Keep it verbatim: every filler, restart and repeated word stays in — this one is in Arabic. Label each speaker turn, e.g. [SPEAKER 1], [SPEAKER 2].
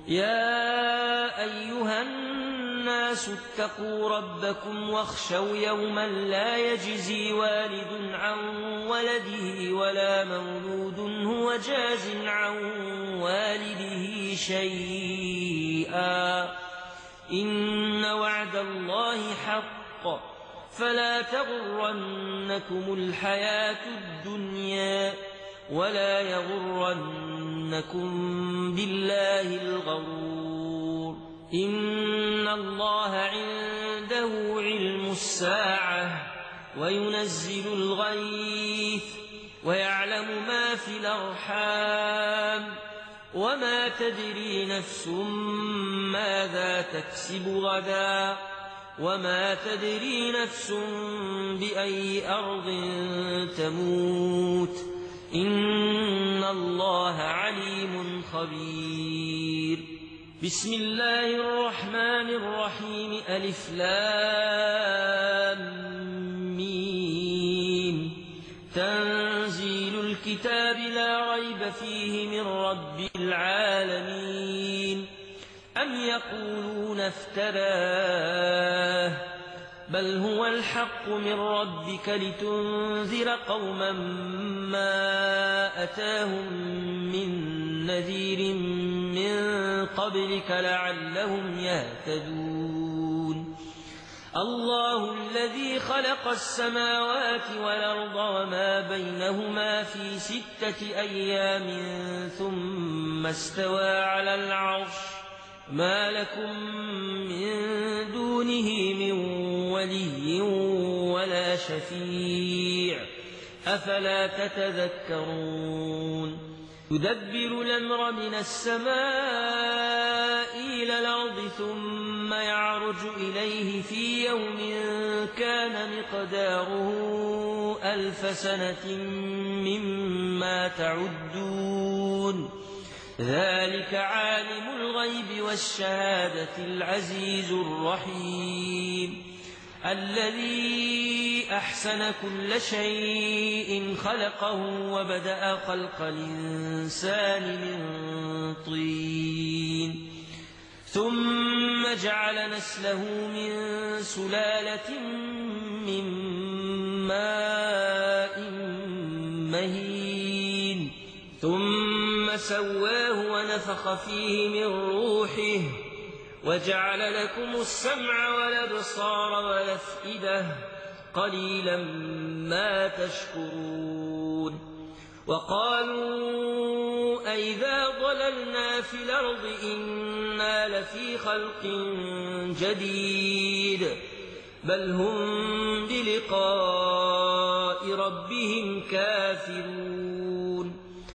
[SPEAKER 1] يا أيها الناس اتقوا ربكم واخشوا يوما لا يجزي والد عن ولده ولا مولود هو جاز عن والده شيئا إن وعد الله حق فلا تغرنكم الحياة الدنيا ولا يغرنكم بالله الغرور إن الله عنده علم الساعة وينزل الغيث ويعلم ما في الأرحام وما تدري نفس ماذا تكسب غدا وما تدري نفس بأي أرض تموت إن الله عليم خبير بسم الله الرحمن الرحيم ألف لام ميم تنزيل الكتاب لا ريب فيه من رب العالمين أم يقولون افتراه بل هو الحق من ربك لتنذر قوما ما أتاهم من نذير من قبلك لعلهم يهتدون الله الذي خلق السماوات والأرض وما بينهما في ستة أيام ثم استوى على العرش ما لكم من دونه من ولي ولا شفيع أفلا تتذكرون يدبر الأمر من السماء إلى الأرض ثم يعرج إليه في يوم كان مقداره ألف سنة مما تعدون ذلك عالم الغيب والشهادة العزيز الرحيم الذي أحسن كل شيء خلقه وبدأ خلق الإنسان من طين ثم جعل نسله من سلالة من ماء مهين ثم سواه ونفخ فيه من روحه وجعل لكم السمع والأبصار والأفئدة قليلا ما تشكرون وقالوا أئذا ضللنا في الأرض إنا لفي خلق جديد بل هم بلقاء ربهم كافرون